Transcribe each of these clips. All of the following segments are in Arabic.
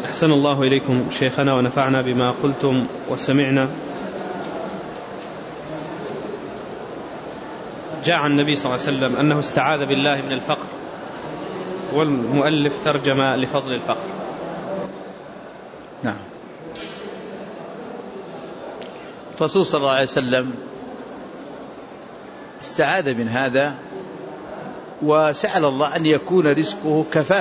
أحسن الله إليكم شيخنا ونفعنا بما قلتم وسمعنا. جاء عن النبي صلى الله عليه وسلم أنه استعاذ بالله من الفقر، والمؤلف ترجم لفضل الفقر. نعم. الرسول صلى الله عليه وسلم استعاذ من هذا وسأل الله أن يكون رزقه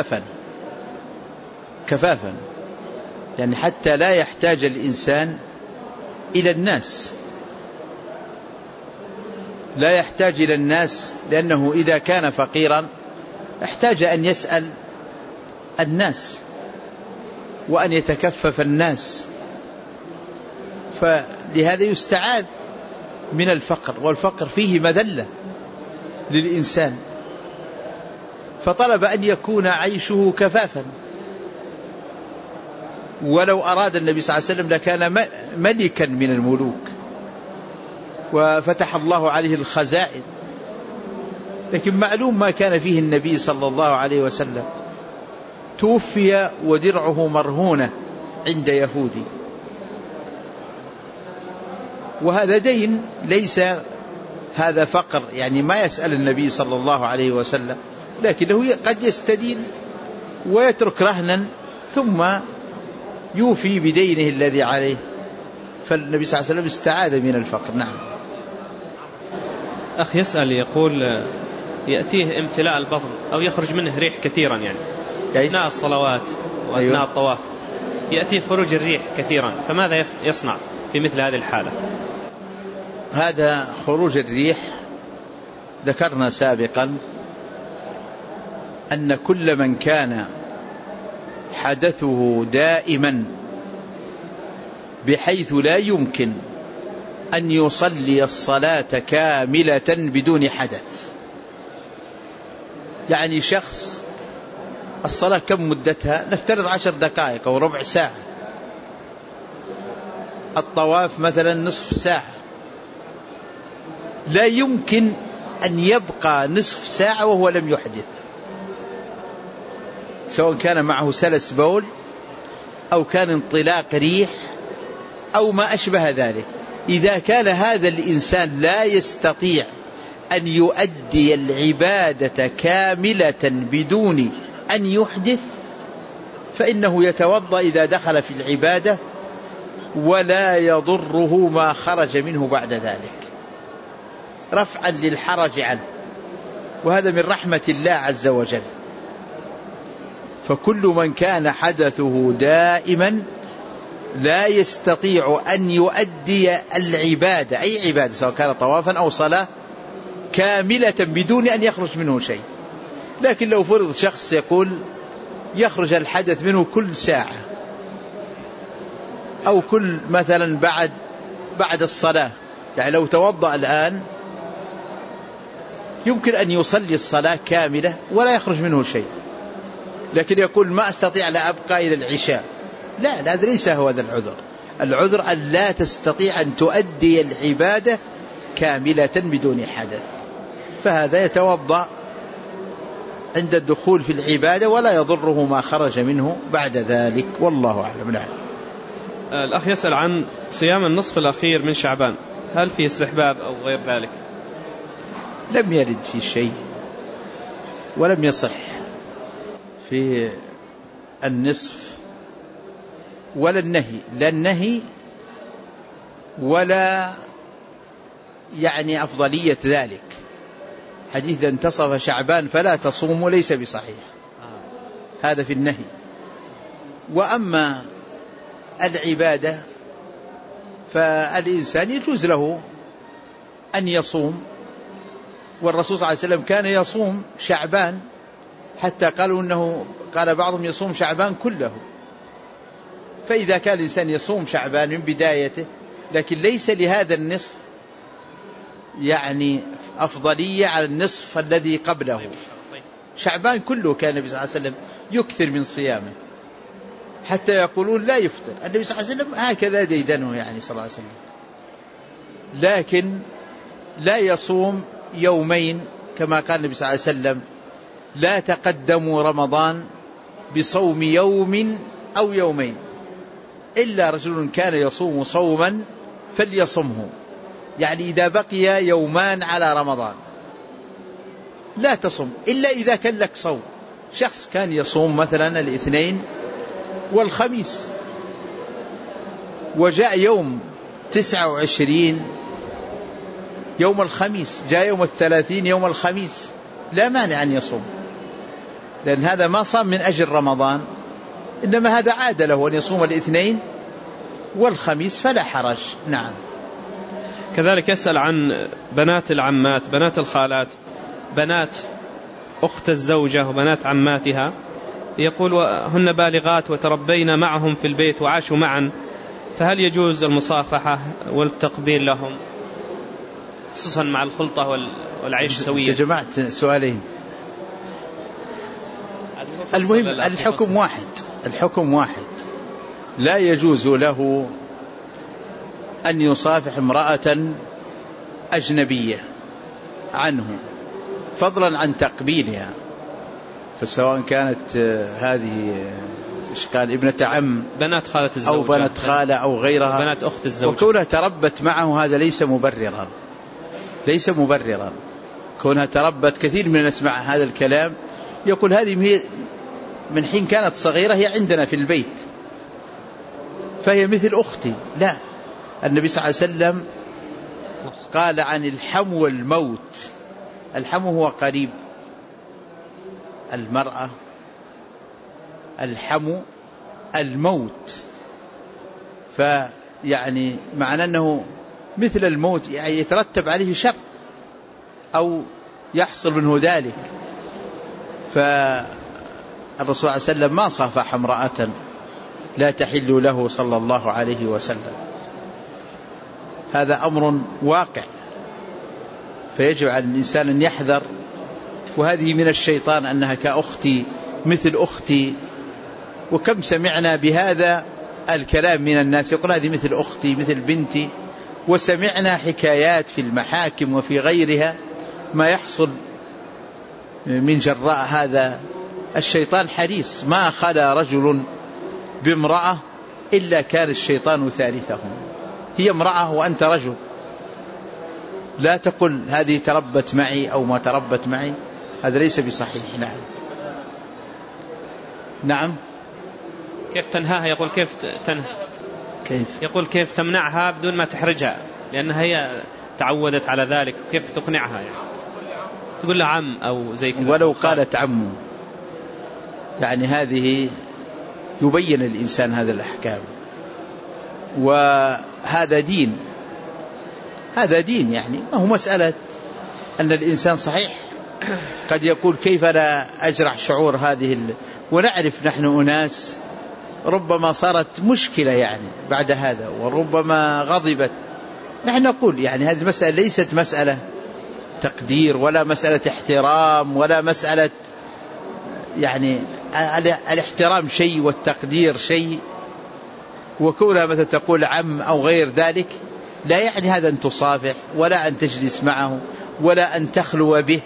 كفافا يعني حتى لا يحتاج الإنسان إلى الناس، لا يحتاج إلى الناس، لأنه إذا كان فقيرا احتاج أن يسأل الناس وأن يتكفف الناس، فلهذا يستعاذ من الفقر، والفقر فيه مذلة للإنسان، فطلب أن يكون عيشه كفافا. ولو أراد النبي صلى الله عليه وسلم لكان ملكا من الملوك وفتح الله عليه الخزائن، لكن معلوم ما كان فيه النبي صلى الله عليه وسلم، توفي ودرعه مرهونة عند يهودي، وهذا دين، ليس هذا فقر، يعني ما يسأل النبي صلى الله عليه وسلم، لكنه قد يستدين ويترك رهنا ثم يوفي بدينه الذي عليه، فالنبي صلى الله عليه وسلم استعاذ من الفقر. نعم. أخ يسأل يقول يأتيه امتلاء البطن أو يخرج منه ريح كثيرا، يعني أثناء الصلوات وأثناء الطواف يأتيه خروج الريح كثيرا، فماذا يصنع في مثل هذه الحالة؟ هذا خروج الريح ذكرنا سابقا أن كل من كان حدثه دائما بحيث لا يمكن أن يصلي الصلاة كاملة بدون حدث، يعني شخص الصلاة كم مدتها؟ نفترض 10 دقائق أو ربع ساعة، الطواف مثلا نصف ساعة، لا يمكن أن يبقى نصف ساعة وهو لم يحدث، سواء كان معه سلس بول أو كان انطلاق ريح أو ما أشبه ذلك. إذا كان هذا الإنسان لا يستطيع أن يؤدي العبادة كاملة بدون أن يحدث، فإنه يتوضأ إذا دخل في العبادة ولا يضره ما خرج منه بعد ذلك، رفعا للحرج عنه، وهذا من رحمة الله عز وجل. فكل من كان حدثه دائما لا يستطيع أن يؤدي العبادة، أي عبادة سواء كان طوافا أو صلاة، كاملة بدون أن يخرج منه شيء. لكن لو فرض شخص يقول يخرج الحدث منه كل ساعة أو كل مثلا بعد الصلاة، يعني لو توضأ الآن يمكن أن يصلي الصلاة كاملة ولا يخرج منه شيء، لكن يقول ما أستطيع لا أبقى إلى العشاء، لا، هذا ليس هو ذا العذر. العذر أن لا تستطيع أن تؤدي العبادة كاملة بدون حدث، فهذا يتوضأ عند الدخول في العبادة ولا يضره ما خرج منه بعد ذلك، والله أعلم. نعم. الأخ يسأل عن صيام النصف الأخير من شعبان، هل فيه استحباب أو غير ذلك؟ لم يرد في شيء ولم يصح في النصف ولا النهي، لا النهي ولا يعني أفضلية ذلك. حديث انتصف شعبان فلا تصوموا ليس بصحيح، هذا في النهي. وأما العبادة فالإنسان يجوز له أن يصوم، والرسول صلى الله عليه وسلم كان يصوم شعبان، حتى قالوا إنه قال بعضهم يصوم شعبان كله. فإذا كان الإنسان يصوم شعبان من بدايته، لكن ليس لهذا النصف يعني أفضلية على النصف الذي قبله. شعبان كله كان النبي صلى الله عليه وسلم يكثر من صيامه، حتى يقولون لا يفطر النبي صلى الله عليه وسلم، هكذا ديدنه يعني صلى الله عليه وسلم، لكن لا يصوم يومين كما قال النبي صلى الله عليه وسلم: لا تقدموا رمضان بصوم يوم أو يومين، إلا رجل كان يصوم صوما فليصمه. يعني إذا بقي يومان على رمضان لا تصم إلا إذا كان لك صوم. شخص كان يصوم مثلا الاثنين والخميس، وجاء يوم 29 يوم الخميس، جاء يوم 30 يوم الخميس، لا مانع أن يصوم، لأن هذا ما صام من أجل رمضان، إنما هذا عاد له أن يصوم الاثنين والخميس فلا حرج. نعم. كذلك يسأل عن بنات العمات، بنات الخالات، بنات أخت الزوجة وبنات عماتها، يقول هن بالغات وتربينا معهم في البيت وعاشوا معا، فهل يجوز المصافحة والتقبيل لهم خصوصا مع الخلطة والعيش سويا؟ جمعت سؤالين. المهم الحكم واحد، الحكم واحد، لا يجوز له أن يصافح امرأة أجنبية عنه فضلا عن تقبيلها، فسواء كانت هذه إشكال ابنة عم، بنات خالة الزوجة، أو بنات خالة أو غيرها، بنات أخت الزوجة، وكونها تربت معه هذا ليس مبررا، ليس مبررا. كونها تربت، كثير من الناس مع هذا الكلام يقول هذه من حين كانت صغيرة هي عندنا في البيت فهي مثل أختي. لا، النبي صلى الله عليه وسلم قال عن الحمو والموت، الحمو هو قريب المرأة، الحمو الموت، فيعني معنى أنه مثل الموت، يعني يترتب عليه شر أو يحصل منه ذلك. فالرسول صلى الله عليه وسلم ما صافح امرأة لا تحل له صلى الله عليه وسلم، هذا أمر واقع، فيجب على الإنسان أن يحذر. وهذه من الشيطان أنها كأختي مثل أختي، وكم سمعنا بهذا الكلام من الناس، يقول هذه مثل أختي مثل بنتي، وسمعنا حكايات في المحاكم وفي غيرها ما يحصل من جراء هذا. الشيطان حريص، ما خلا رجل بامرأة إلا كان الشيطان ثالثهم. هي امرأة وأنت رجل، لا تقل هذه تربت معي أو ما تربت معي، هذا ليس بصحيح. نعم. نعم. كيف تنهاها؟ يقول كيف تنهى؟ كيف؟ يقول كيف تمنعها بدون ما تحرجها، لأنها هي تعودت على ذلك، كيف تقنعها؟ يعني تقول له عم أو زي كذا، ولو قالت عمه، يعني هذه يبين الإنسان هذا الأحكام، وهذا دين، هذا دين. يعني ما هو مسألة أن الإنسان صحيح قد يقول كيف لا أجرح شعور هذه ونعرف نحن أناس ربما صارت مشكلة يعني بعد هذا، وربما غضبت. نحن نقول يعني هذه المسألة ليست مسألة تقدير ولا مسألة احترام ولا مسألة، يعني الاحترام شيء والتقدير شيء، وكونها مثل تقول عم أو غير ذلك لا يعني هذا أن تصافح ولا أن تجلس معه ولا أن تخلو به،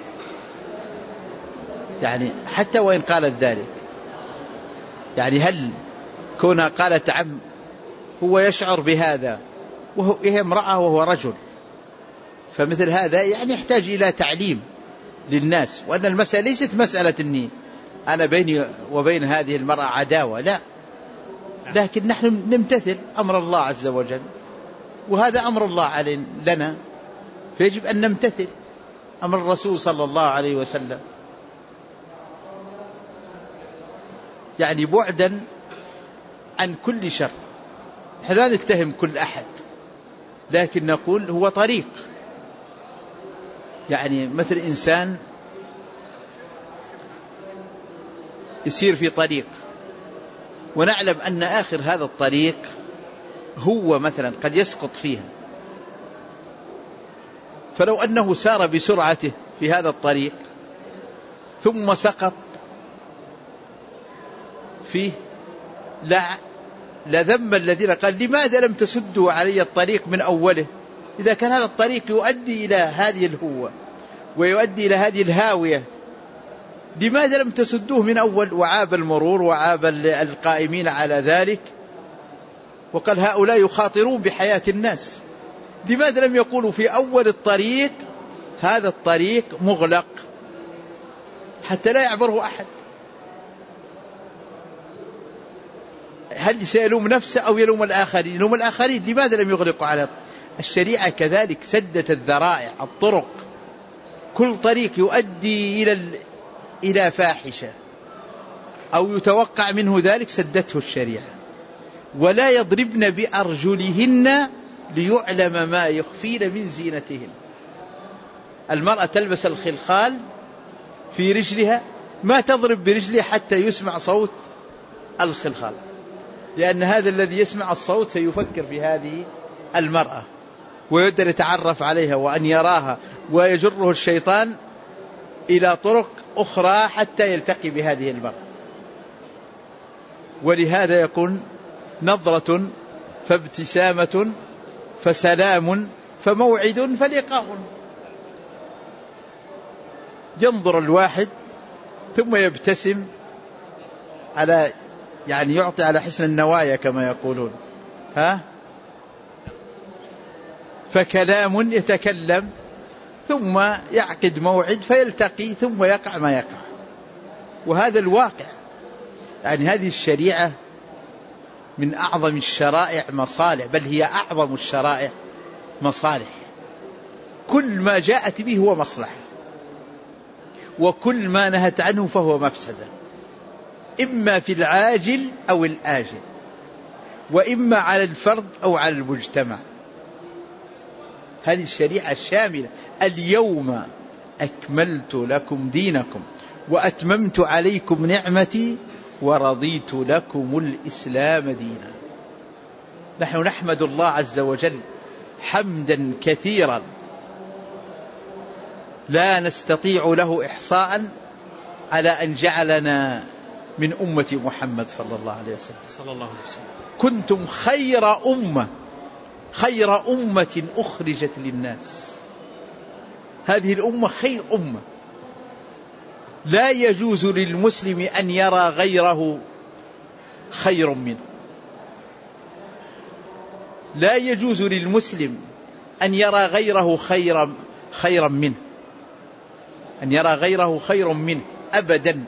يعني حتى وإن قالت ذلك. يعني هل كونها قالت عم هو يشعر بهذا وهي امرأة وهو رجل؟ فمثل هذا يعني يحتاج إلى تعليم للناس، وأن المسألة ليست مسألة أني أنا بيني وبين هذه المرأة عداوة، لا، لكن نحن نمتثل أمر الله عز وجل، وهذا أمر الله علينا لنا، فيجب أن نمتثل أمر الرسول صلى الله عليه وسلم، يعني بعدا عن كل شر. نحن لا نتهم كل أحد، لكن نقول هو طريق. يعني مثل إنسان يسير في طريق ونعلم أن آخر هذا الطريق هو مثلا قد يسقط فيها، فلو أنه سار بسرعته في هذا الطريق ثم سقط فيه لذم الذين قال لماذا لم تسدوا علي الطريق من أوله؟ إذا كان هذا الطريق يؤدي إلى هذه الهوة ويؤدي إلى هذه الهاوية لماذا لم تسدوه من أول؟ وعاب المرور وعاب القائمين على ذلك، وقال هؤلاء يخاطرون بحياة الناس. لماذا لم يقولوا في أول الطريق هذا الطريق مغلق حتى لا يعبره أحد؟ هل سيلوم نفسه أو يلوم الآخرين؟ يلوم الآخرين. لماذا لم يغلقوا على الشريعة؟ كذلك سدت الذرائع، الطرق، كل طريق يؤدي إلى فاحشة أو يتوقع منه ذلك سدته الشريعة. ولا يضربن بأرجلهن ليعلم ما يخفين من زينتهن. المرأة تلبس الخلخال في رجلها، ما تضرب برجلها حتى يسمع صوت الخلخال، لأن هذا الذي يسمع الصوت سيفكر في هذه المرأة ويقدر يتعرف عليها وأن يراها، ويجره الشيطان إلى طرق أخرى حتى يلتقي بهذه المرأة. ولهذا يكون نظرة فابتسامة فسلام فموعد فلقاء. ينظر الواحد ثم يبتسم على يعطي على حسن النوايا كما يقولون، فكلام يتكلم ثم يعقد موعد فيلتقي ثم يقع ما يقع. وهذا الواقع. هذه الشريعة من أعظم الشرائع مصالح، بل هي أعظم الشرائع مصالح. كل ما جاءت به هو مصلحة، وكل ما نهت عنه فهو مفسدة، إما في العاجل أو الآجل، وإما على الفرد أو على المجتمع. هذه الشريعة الشاملة. اليوم أكملت لكم دينكم وأتممت عليكم نعمتي ورضيت لكم الإسلام دينا. نحن نحمد الله عز وجل حمدا كثيرا لا نستطيع له إحصاء على أن جعلنا من أمة محمد صلى الله عليه وسلم. كنتم خير أمة أخرجت للناس. هذه الأمة خير أمة. لا يجوز للمسلم أن يرى غيره خير منه. لا يجوز للمسلم أن يرى غيره خيرا منه، أن يرى غيره خير منه أبدا.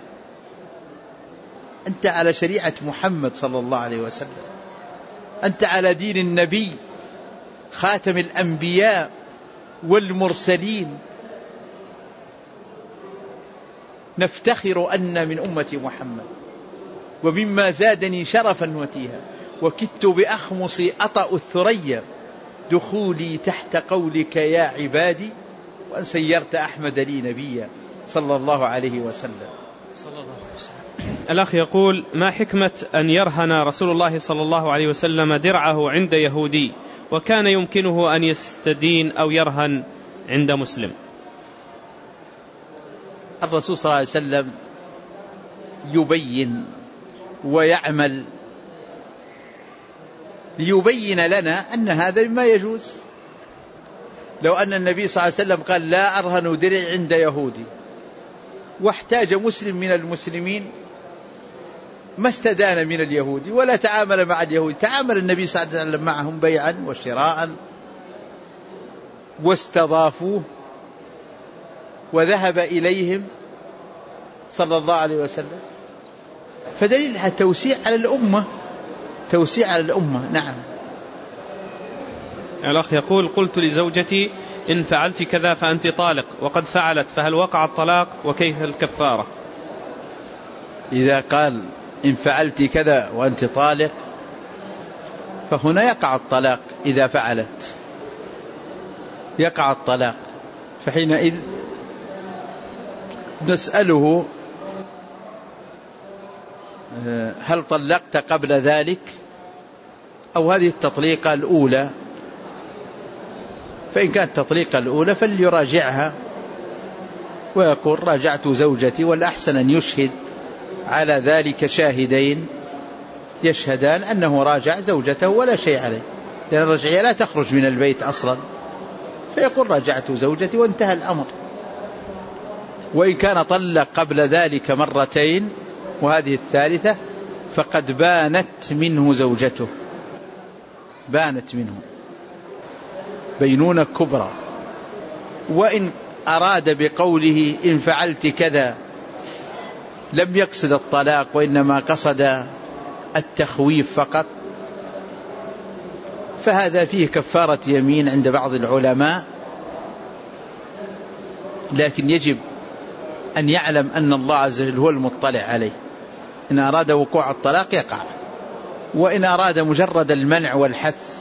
أنت على شريعة محمد صلى الله عليه وسلم، أنت على دين النبي خاتم الأنبياء والمرسلين. نفتخر أن من أمة محمد. ومما زادني شرفا وتيها وكدت بأخمصي أطأ الثريا دخولي تحت قولك يا عبادي وأن سيرت أحمد لي نبيا صلى الله عليه وسلم. الأخ يقول: ما حكمة أن يرهن رسول الله صلى الله عليه وسلم درعه عند يهودي وكان يمكنه أن يستدين أو يرهن عند مسلم؟ الرسول صلى الله عليه وسلم يبين ويعمل ليبين لنا أن هذا ما يجوز. لو أن النبي صلى الله عليه وسلم قال لا أرهن درع عند يهودي واحتاج مسلم من المسلمين ما استدان من اليهودي ولا تعامل مع اليهود، تعامل النبي صلى الله عليه وسلم معهم بيعا وشراء واستضافوه وذهب إليهم صلى الله عليه وسلم. فدليلها توسيع على الأمة، توسيع على الأمة. نعم. الأخ يقول: قلت لزوجتي إن فعلت كذا فأنت طالق، وقد فعلت، فهل وقع الطلاق وكيف الكفارة؟ إذا قال إن فعلت كذا وأنت طالق فهنا يقع الطلاق. إذا فعلت يقع الطلاق، فحينئذ نسأله هل طلقت قبل ذلك أو هذه التطليقة الأولى؟ فإن كانت التطليقة الأولى فليراجعها ويقول راجعت زوجتي، والأحسن أن يشهد على ذلك شاهدين يشهدان أنه راجع زوجته ولا شيء عليه، لأن الرجعية لا تخرج من البيت أصلا، فيقول راجعت زوجتي وانتهى الأمر. وإن كان طلق قبل ذلك مرتين وهذه الثالثة فقد بانت منه زوجته، بانت منه بينونة كبرى. وإن أراد بقوله إن فعلت كذا لم يقصد الطلاق وإنما قصد التخويف فقط، فهذا فيه كفارة يمين عند بعض العلماء، لكن يجب أن يعلم أن الله عز وجل هو المطلع عليه. إن أراد وقوع الطلاق يقع، وإن أراد مجرد المنع والحث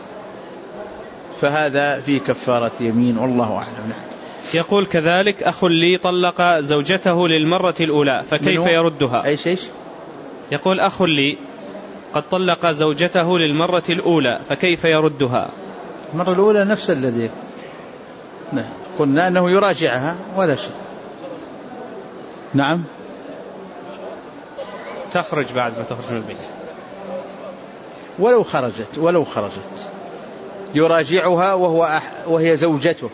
فهذا فيه كفارة يمين، والله أعلم. يقول كذلك أخ لي طلق زوجته للمرة الأولى فكيف يردها؟ إيش؟ يقول أخ لي قد طلق زوجته للمرة الأولى فكيف يردها؟ المرة الأولى نفس الذي قلنا أنه يراجعها ولا شيء. نعم، تخرج بعد ما تخرج من البيت ولو خرجت يراجعها وهي زوجته،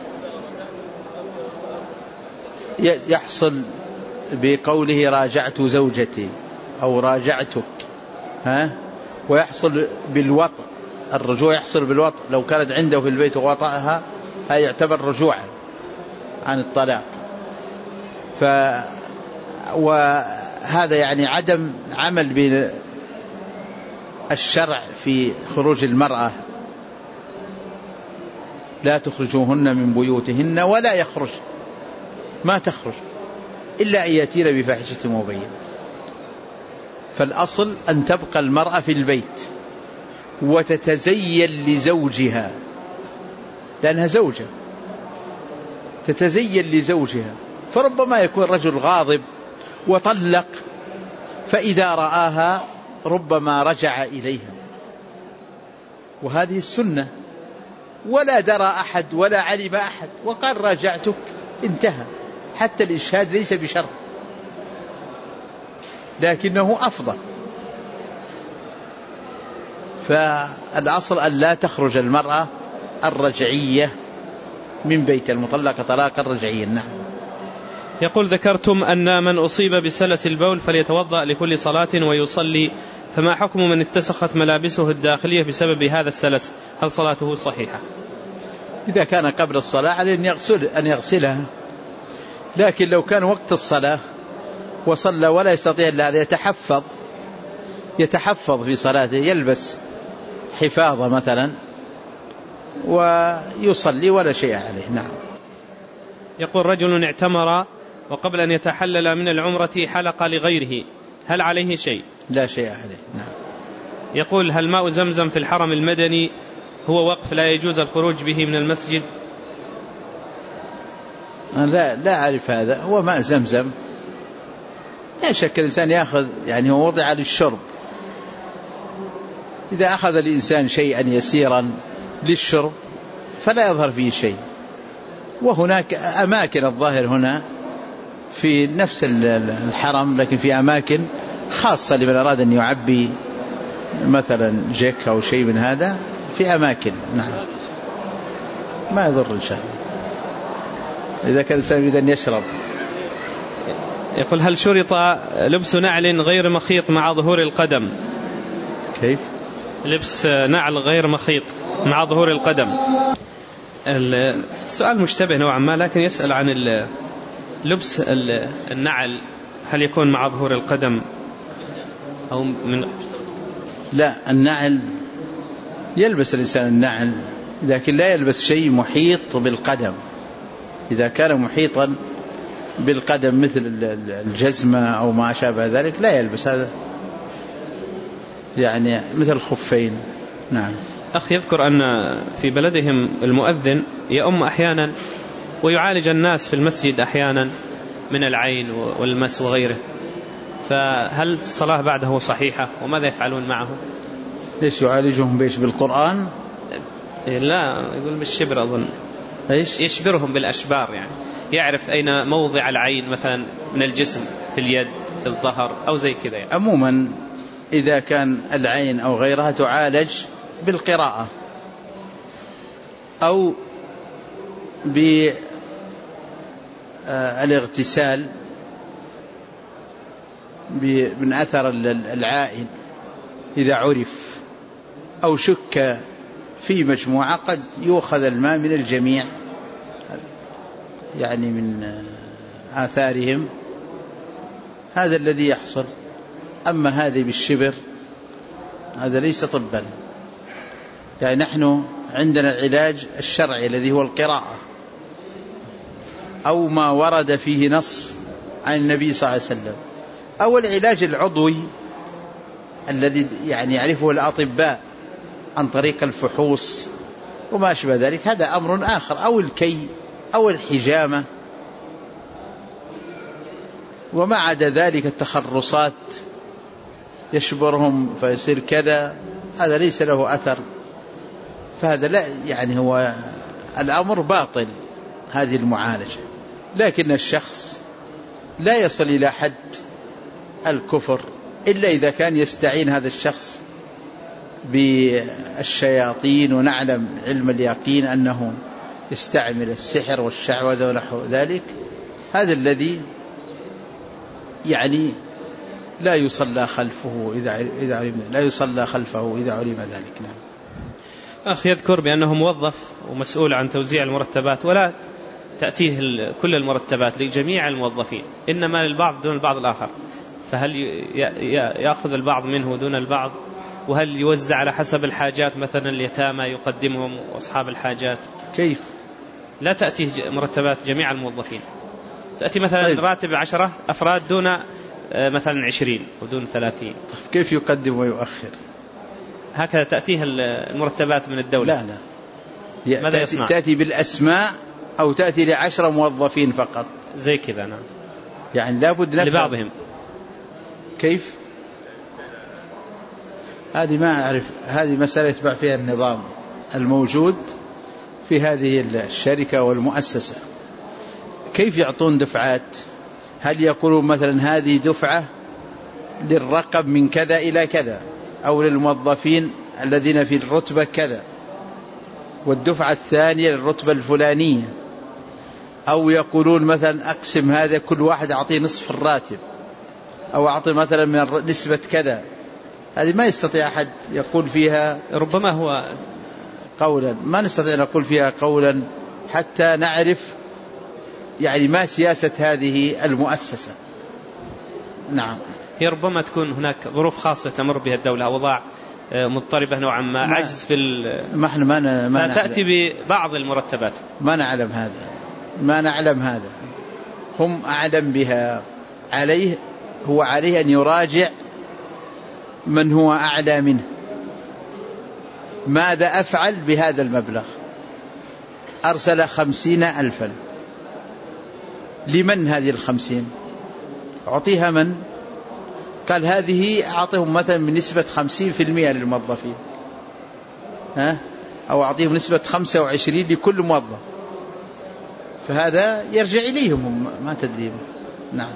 يحصل بقوله راجعت زوجتي أو راجعتك، ويحصل بالوطء، الرجوع يحصل بالوطء. لو كانت عنده في البيت ووطأها هذا يعتبر رجوعا عن الطلاق. وهذا يعني عدم عمل بين الشرع في خروج المرأة، لا تخرجوهن من بيوتهن ولا يخرج، ما تخرج إلا أن يأتين بفاحشة مبينة. فالأصل أن تبقى المرأة في البيت وتتزين لزوجها، لأنها زوجة تتزين لزوجها. فربما يكون رجل غاضب وطلق، فإذا رآها ربما رجع إليها، وهذه السنة، ولا درى أحد ولا علم أحد وقال راجعتك، انتهى. حتى الإشهاد ليس بشرط، لكنه أفضل. فالأصل أن لا تخرج المرأة الرجعية من بيت المطلقة طلاقا رجعيا. نعم. يقول ذكرتم أن من أصيب بسلس البول فليتوضأ لكل صلاة ويصلي، فما حكم من اتسخت ملابسه الداخلية بسبب هذا السلس؟ هل صلاته صحيحة؟ إذا كان قبل الصلاة عليه أن يغسلها، لكن لو كان وقت الصلاة وصلى ولا يستطيع إلا هذا يتحفظ في صلاته، يلبس حفاظة مثلا ويصلي ولا شيء عليه. نعم. يقول رجل اعتمر وقبل أن يتحلل من العمرة حلق لغيره، هل عليه شيء؟ لا شيء عليه. نعم. يقول هل ماء زمزم في الحرم المدني هو وقف لا يجوز الخروج به من المسجد؟ لا أعرف هذا. هو ماء زمزم لا شك الإنسان يأخذ، يعني هو وضع للشرب. إذا أخذ الإنسان شيئا يسيرا للشرب فلا يظهر فيه شيء. وهناك أماكن الظاهر هنا في نفس الحرم، لكن في أماكن خاصة لمن أراد أن يعبي مثلا جيك أو شيء من هذا في أماكن. نعم، ما يضر إن شاء الله إذا كان الإنسان يريد أن يشرب. يقول هل شرط لبس نعل غير مخيط مع ظهور القدم؟ كيف؟ لبس نعل غير مخيط مع ظهور القدم. السؤال مشتبه نوعا ما، لكن يسأل عن لبس النعل، هل يكون مع ظهور القدم أو من؟ لا، النعل يلبس الإنسان النعل، لكن لا يلبس شيء محيط بالقدم. إذا كان محيطا بالقدم مثل الجزمة أو ما شابه ذلك لا يلبس هذا، يعني مثل الخفين. نعم. أخي يذكر أن في بلدهم المؤذن يؤم أحيانا ويعالج الناس في المسجد أحيانا من العين والمس وغيره، فهل الصلاة بعده صحيحة وماذا يفعلون معه؟ ليش يعالجهم بيش؟ بالقرآن؟ لا، يقول بالشبر أظن. إيش؟ يشبرهم بالأشبار، يعني يعرف أين موضع العين مثلا من الجسم، في اليد، في الظهر أو زي كذا يعني. عموما إذا كان العين أو غيرها تعالج بالقراءة أو الاغتسال من أثر العائن إذا عرف أو شك في مجموعة قد يؤخذ الماء من الجميع يعني من آثارهم، هذا الذي يحصل. أما هذه بالشبر هذا ليس طبا، يعني نحن عندنا العلاج الشرعي الذي هو القراءة أو ما ورد فيه نص عن النبي صلى الله عليه وسلم، أو العلاج العضوي الذي يعني يعرفه الأطباء عن طريق الفحوص وما أشبه ذلك، هذا أمر آخر، أو الكي أو الحجامة وما عدا ذلك التخرصات يشبرهم فيصير كذا، هذا ليس له أثر، فهذا لا يعني هو الأمر باطل هذه المعالجة. لكن الشخص لا يصل إلى حد الكفر إلا إذا كان يستعين هذا الشخص بالشياطين، ونعلم علم اليقين أنه يستعمل السحر والشعوذة ونحو ذلك، هذا الذي يعني لا يصلى خلفه إذا علم ذلك. نعم. أخ يذكر بأنه موظف ومسؤول عن توزيع المرتبات، ولا تأتيه كل المرتبات لجميع الموظفين، إنما للبعض دون البعض الآخر، فهل يأخذ البعض منه دون البعض؟ وهل يوزع على حسب الحاجات، مثلا اليتامى يقدمهم وأصحاب الحاجات؟ كيف لا تأتيه مرتبات جميع الموظفين، تأتي مثلا طيب. راتب 10 أفراد دون مثلا 20 ودون 30، كيف يقدم ويؤخر؟ هكذا تأتيه المرتبات من الدولة. لا ماذا يصنع؟ تأتي بالأسماء أو تأتي ل10 موظفين فقط زي كذا. نعم. يعني لابد لبعضهم. كيف؟ هذه ما أعرف، هذه مسألة يتبع فيها النظام الموجود في هذه الشركة والمؤسسة. كيف يعطون دفعات؟ هل يقولون مثلا هذه دفعة للرقم من كذا إلى كذا، أو للموظفين الذين في الرتبة كذا، والدفعة الثانية للرتبة الفلانية، أو يقولون مثلا أقسم هذا كل واحد أعطيه نصف الراتب، أو أعطي مثلا من نسبة كذا. هذه ما يستطيع أحد يقول فيها، ربما هو قولا ما نستطيع نقول فيها قولا حتى نعرف يعني ما سياسة هذه المؤسسة. نعم. هي ربما تكون هناك ظروف خاصة تمر بها الدولة، أوضاع مضطربة نوعا ما، عجز في ما فتأتي ببعض المرتبات. ما نعلم هذا، هم أعلم بها. عليه أن يراجع من هو أعلى منه، ماذا أفعل بهذا المبلغ؟ أرسل 50,000، لمن هذه 50؟ أعطيها من؟ قال هذه أعطيهم مثلا من نسبة 50% للموظفين، أو أعطيهم نسبة 25 لكل موظف، فهذا يرجع إليهم ما تدريهم. نعم.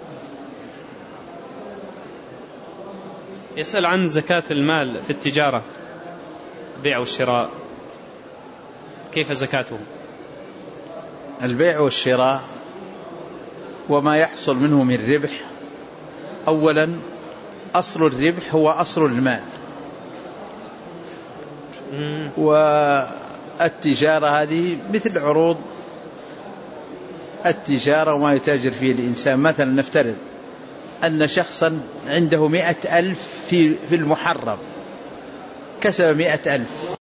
يسأل عن زكاة المال في التجارة، البيع والشراء، كيف زكاته؟ البيع والشراء وما يحصل منه من ربح، أولا أصل الربح هو أصل المال، والتجارة هذه مثل عروض التجارة وما يتاجر فيه الإنسان. مثلا نفترض أن شخصا عنده 100,000 في المحرم، كسب 100,000،